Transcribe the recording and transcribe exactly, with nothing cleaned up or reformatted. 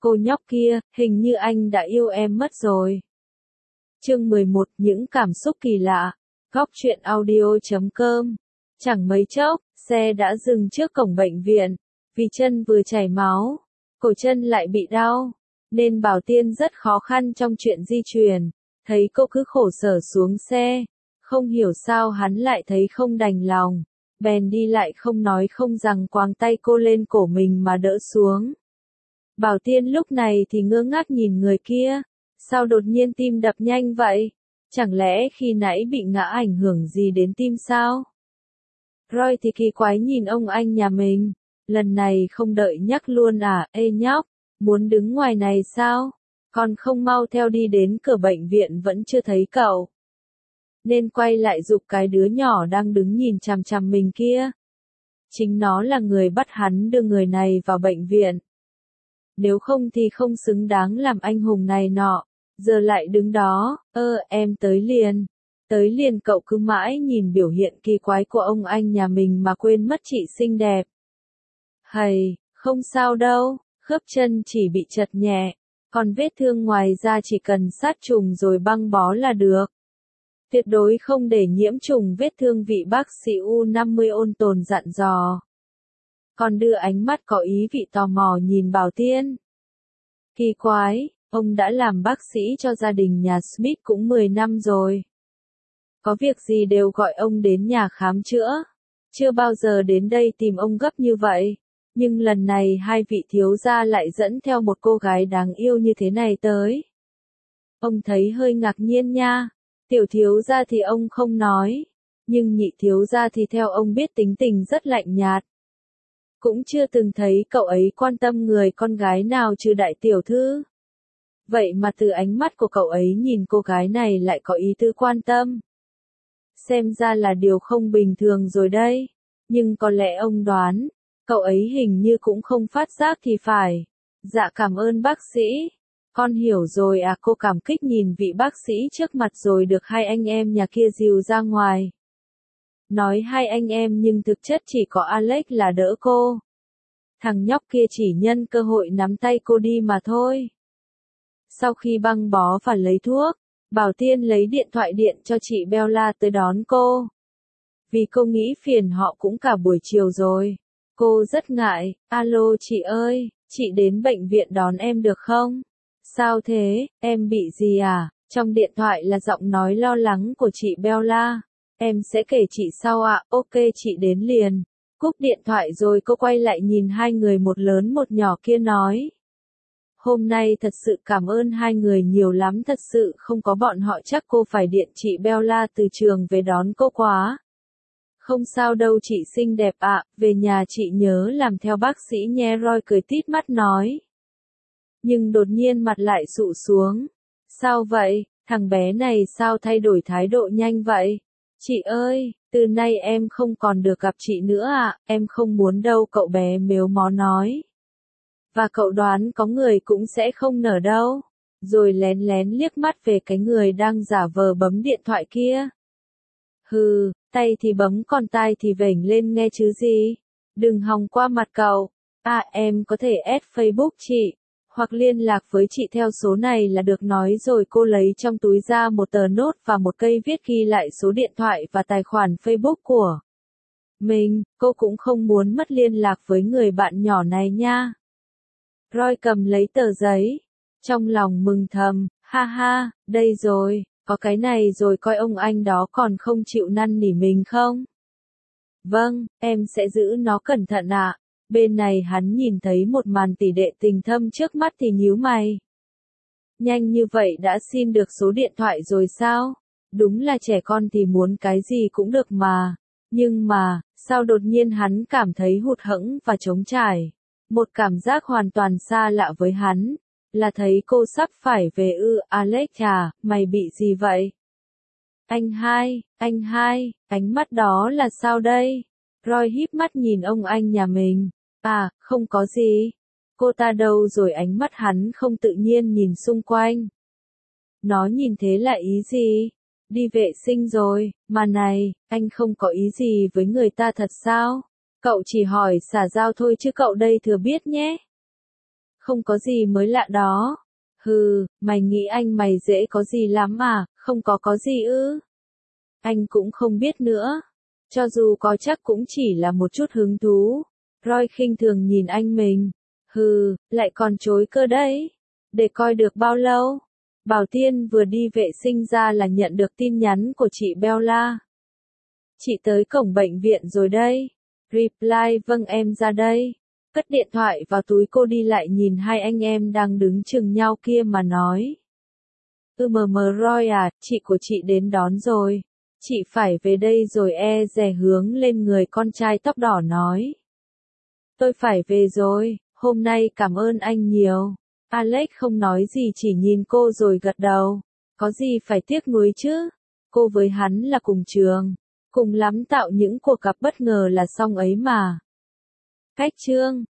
Cô nhóc kia, hình như anh đã yêu em mất rồi. Chương mười một, những cảm xúc kỳ lạ. Góc truyện audio chấm com. Chẳng mấy chốc, xe đã dừng trước cổng bệnh viện. Vì chân vừa chảy máu, cổ chân lại bị đau, nên Bảo Tiên rất khó khăn trong chuyện di chuyển. Thấy cô cứ khổ sở xuống xe, không hiểu sao hắn lại thấy không đành lòng. Bèn đi lại không nói không rằng quàng tay cô lên cổ mình mà đỡ xuống. Bảo Tiên lúc này thì ngơ ngác nhìn người kia. Sao đột nhiên tim đập nhanh vậy? Chẳng lẽ khi nãy bị ngã ảnh hưởng gì đến tim sao? Roy thì kỳ quái nhìn ông anh nhà mình. Lần này không đợi nhắc luôn à? Ê nhóc, muốn đứng ngoài này sao? Còn không mau theo đi đến cửa bệnh viện vẫn chưa thấy cậu. Nên quay lại giục cái đứa nhỏ đang đứng nhìn chằm chằm mình kia. Chính nó là người bắt hắn đưa người này vào bệnh viện. Nếu không thì không xứng đáng làm anh hùng này nọ. Giờ lại đứng đó, ơ em tới liền. Tới liền cậu cứ mãi nhìn biểu hiện kỳ quái của ông anh nhà mình mà quên mất chị xinh đẹp. Hầy, không sao đâu, khớp chân chỉ bị chật nhẹ. Còn vết thương ngoài ra chỉ cần sát trùng rồi băng bó là được. Tuyệt đối không để nhiễm trùng vết thương, vị bác sĩ U năm mươi ôn tồn dặn dò. Còn đưa ánh mắt có ý vị tò mò nhìn Bảo Tiên. Kỳ quái, ông đã làm bác sĩ cho gia đình nhà Smith cũng mười năm rồi. Có việc gì đều gọi ông đến nhà khám chữa. Chưa bao giờ đến đây tìm ông gấp như vậy. Nhưng lần này hai vị thiếu gia lại dẫn theo một cô gái đáng yêu như thế này tới. Ông thấy hơi ngạc nhiên nha. Tiểu thiếu gia thì ông không nói. Nhưng nhị thiếu gia thì theo ông biết tính tình rất lạnh nhạt. Cũng chưa từng thấy cậu ấy quan tâm người con gái nào trừ đại tiểu thư. Vậy mà từ ánh mắt của cậu ấy nhìn cô gái này lại có ý tư quan tâm. Xem ra là điều không bình thường rồi đây. Nhưng có lẽ ông đoán, cậu ấy hình như cũng không phát giác thì phải. Dạ cảm ơn bác sĩ. Con hiểu rồi à, cô cảm kích nhìn vị bác sĩ trước mặt rồi được hai anh em nhà kia dìu ra ngoài. Nói hai anh em nhưng thực chất chỉ có Alex là đỡ cô. Thằng nhóc kia chỉ nhân cơ hội nắm tay cô đi mà thôi. Sau khi băng bó và lấy thuốc, Bảo Tiên lấy điện thoại điện cho chị Bella tới đón cô. Vì cô nghĩ phiền họ cũng cả buổi chiều rồi. Cô rất ngại, alo chị ơi, chị đến bệnh viện đón em được không? Sao thế, em bị gì à? Trong điện thoại là giọng nói lo lắng của chị Bella. Em sẽ kể chị sau ạ, à. Ok chị đến liền. Cúp điện thoại rồi cô quay lại nhìn hai người một lớn một nhỏ kia nói. Hôm nay thật sự cảm ơn hai người nhiều lắm, thật sự không có bọn họ chắc cô phải điện chị Bella từ trường về đón cô quá. Không sao đâu chị xinh đẹp ạ, về nhà chị nhớ làm theo bác sĩ nhé, Roy cười tít mắt nói. Nhưng đột nhiên mặt lại sụ xuống. Sao vậy, thằng bé này sao thay đổi thái độ nhanh vậy? Chị ơi, từ nay em không còn được gặp chị nữa ạ, à, em không muốn đâu, cậu bé mếu mó nói. Và cậu đoán có người cũng sẽ không nở đâu. Rồi lén lén liếc mắt về cái người đang giả vờ bấm điện thoại kia. Hừ, tay thì bấm còn tai thì vểnh lên nghe chứ gì. Đừng hòng qua mặt cậu. À em có thể add Facebook chị. Hoặc liên lạc với chị theo số này là được, nói rồi cô lấy trong túi ra một tờ nốt và một cây viết ghi lại số điện thoại và tài khoản Facebook của mình. Cô cũng không muốn mất liên lạc với người bạn nhỏ này nha. Roy cầm lấy tờ giấy. Trong lòng mừng thầm, ha ha, đây rồi, có cái này rồi, coi ông anh đó còn không chịu năn nỉ mình không? Vâng, em sẽ giữ nó cẩn thận ạ. À. Bên này hắn nhìn thấy một màn tỷ đệ tình thâm trước mắt thì nhíu mày. Nhanh như vậy đã xin được số điện thoại rồi sao? Đúng là trẻ con thì muốn cái gì cũng được mà. Nhưng mà, sao đột nhiên hắn cảm thấy hụt hẫng và trống trải? Một cảm giác hoàn toàn xa lạ với hắn. Là thấy cô sắp phải về ư, Alex à, mày bị gì vậy? Anh hai, anh hai, ánh mắt đó là sao đây? Roy híp mắt nhìn ông anh nhà mình. À, không có gì. Cô ta đâu rồi, ánh mắt hắn không tự nhiên nhìn xung quanh. Nó nhìn thế là ý gì? Đi vệ sinh rồi, mà này, anh không có ý gì với người ta thật sao? Cậu chỉ hỏi xả giao thôi chứ cậu đây thừa biết nhé. Không có gì mới lạ đó. Hừ, mày nghĩ anh mày dễ có gì lắm à, không có có gì ư. Anh cũng không biết nữa. Cho dù có chắc cũng chỉ là một chút hứng thú. Roy khinh thường nhìn anh mình. Hừ, lại còn chối cơ đấy. Để coi được bao lâu. Bảo Tiên vừa đi vệ sinh ra là nhận được tin nhắn của chị Bella. Chị tới cổng bệnh viện rồi đây. Reply vâng em ra đây. Cất điện thoại vào túi cô đi lại nhìn hai anh em đang đứng chừng nhau kia mà nói. Ừ mờ mờ Roy à, chị của chị đến đón rồi. Chị phải về đây rồi e dè hướng lên người con trai tóc đỏ nói. Tôi phải về rồi, hôm nay cảm ơn anh nhiều. Alex không nói gì chỉ nhìn cô rồi gật đầu. Có gì phải tiếc nuối chứ? Cô với hắn là cùng trường. Cùng lắm tạo những cuộc gặp bất ngờ là xong ấy mà. Cách chương